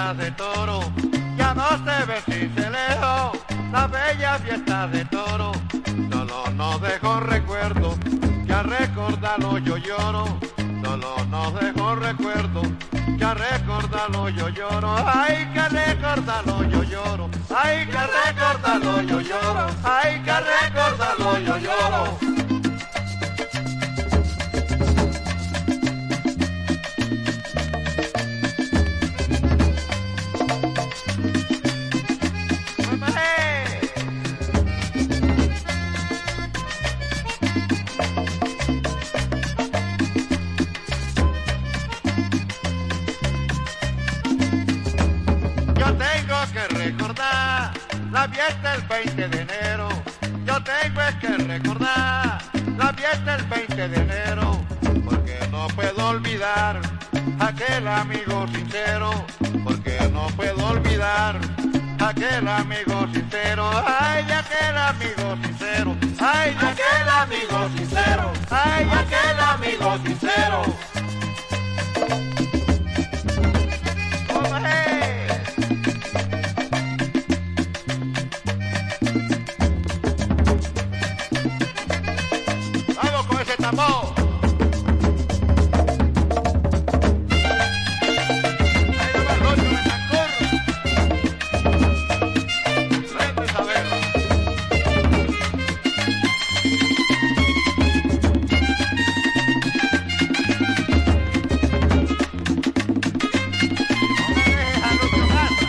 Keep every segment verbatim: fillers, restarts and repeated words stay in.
fiesta de toro, ya no se ve si se lejos, la bella fiesta de toro, solo nos dejó recuerdo, que al recordarlo yo lloro, solo nos dejó recuerdo, que al recordarlo yo lloro, ay que al recordarlo yo lloro, ay que al recordarlo yo lloro, ay que al recordarlo yo lloro. Que recordar la fiesta el veinte de enero, yo tengo es que recordar la fiesta el veinte de enero, porque no puedo olvidar aquel amigo sincero, porque no puedo olvidar aquel amigo sincero, ay aquel amigo sincero, ay aquel amigo sincero, ay aquel amigo sincero. Tambor. Ahí va el rollo de Tancur. Frente Isabela. No me dejes a Lucho Casa.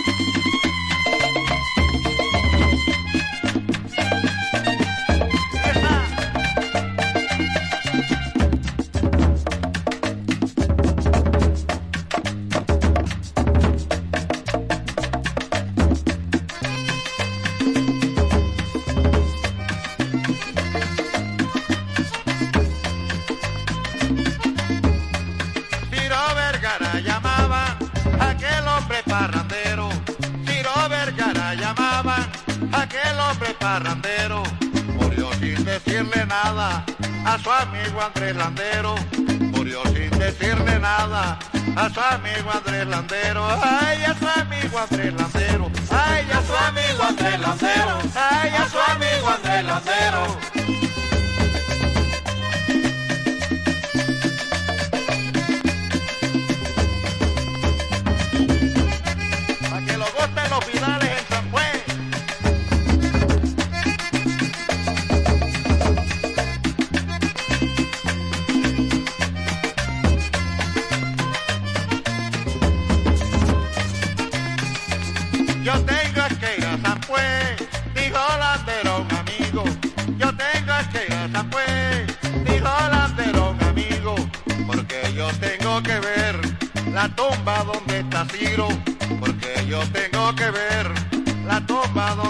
Llamaban aquel hombre parrandero, Ciro Vergara llamaban aquel hombre parrandero, murió sin decirle nada a su amigo Andrés Landero, murió sin decirle nada a su amigo Andrés Landero, ay a su amigo Andrés Landero, ay a su amigo Andrés Landero, ay a su amigo Andrés Landero. Los Vidales en San Juan. Yo tengo que ir a San Juan, dijo Landero un amigo. Yo tengo que ir a San Juan, dijo Landero un amigo, porque yo tengo que ver la tumba donde está Ciro, porque yo tengo que ver la tumba donde